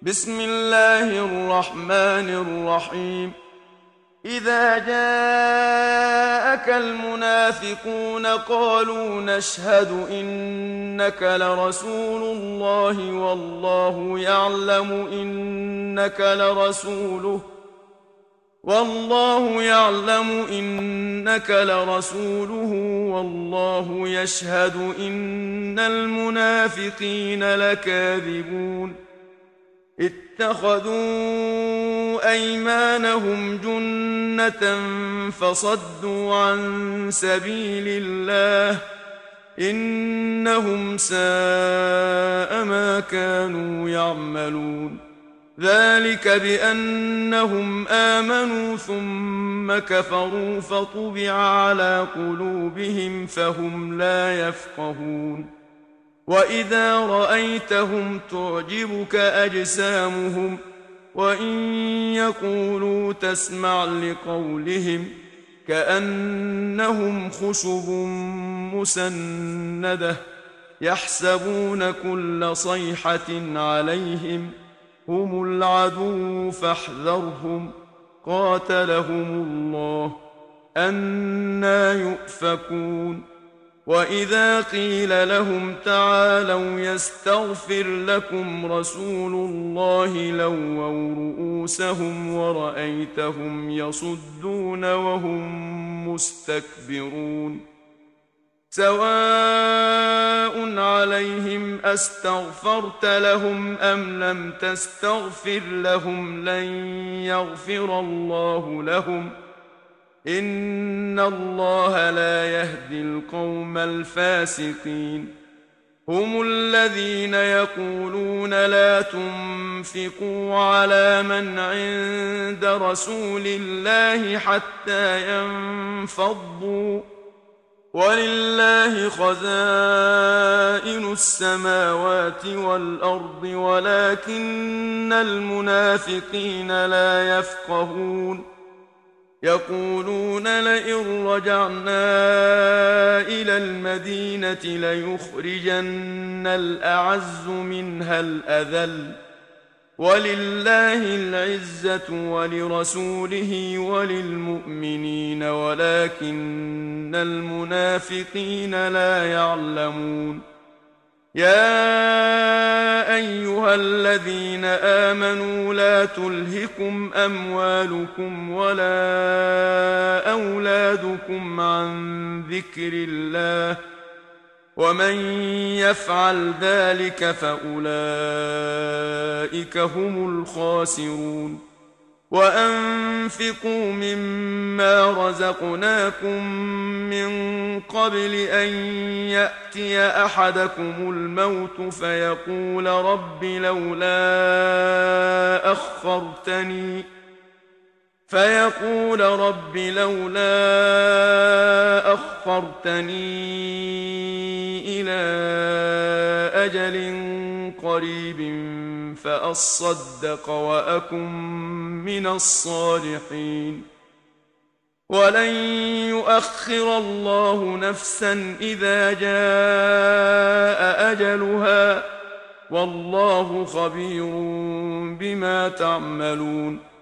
بسم الله الرحمن الرحيم. إذا جاءك المنافقون قالوا نشهد إنك لرسول الله والله يعلم إنك لرسوله والله يشهد إن المنافقين لكاذبون. اتخذوا أيمانهم جنة فصدوا عن سبيل الله إنهم ساء ما كانوا يعملون. ذلك بأنهم آمنوا ثم كفروا فطبع على قلوبهم فهم لا يفقهون. وإذا رأيتهم تعجبك أجسامهم وإن يقولوا تسمع لقولهم كأنهم خشب مسندة يحسبون كل صيحة عليهم هم العدو فاحذرهم قاتلهم الله أنى يؤفكون. وإذا قيل لهم تعالوا يستغفر لكم رسول الله لووا رؤوسهم ورأيتهم يصدون وهم مستكبرون. سواء عليهم أستغفرت لهم أم لم تستغفر لهم لن يغفر الله لهم إن الله لا يهدي القوم الفاسقين. هم الذين يقولون لا تنفقوا على من عند رسول الله حتى ينفضوا ولله خزائن السماوات والأرض ولكن المنافقين لا يفقهون. يقولون لئن رجعنا إلى المدينة ليخرجن الأعز منها الأذل ولله العزة ولرسوله وللمؤمنين ولكن المنافقين لا يعلمون. يا أيها الذين آمنوا لا تلهكم أموالكم ولا أولادكم عن ذكر الله ومن يفعل ذلك فأولئك هم الخاسرون. وأنفقوا مما رزقناكم من قبل أن يأتي أحدكم الموت فيقول رب لولا أخرتني إلى أجل قريب فأصدق وأكن من الصالحين. ولن يؤخر الله نفسا إذا جاء أجلها والله خبير بما تعملون.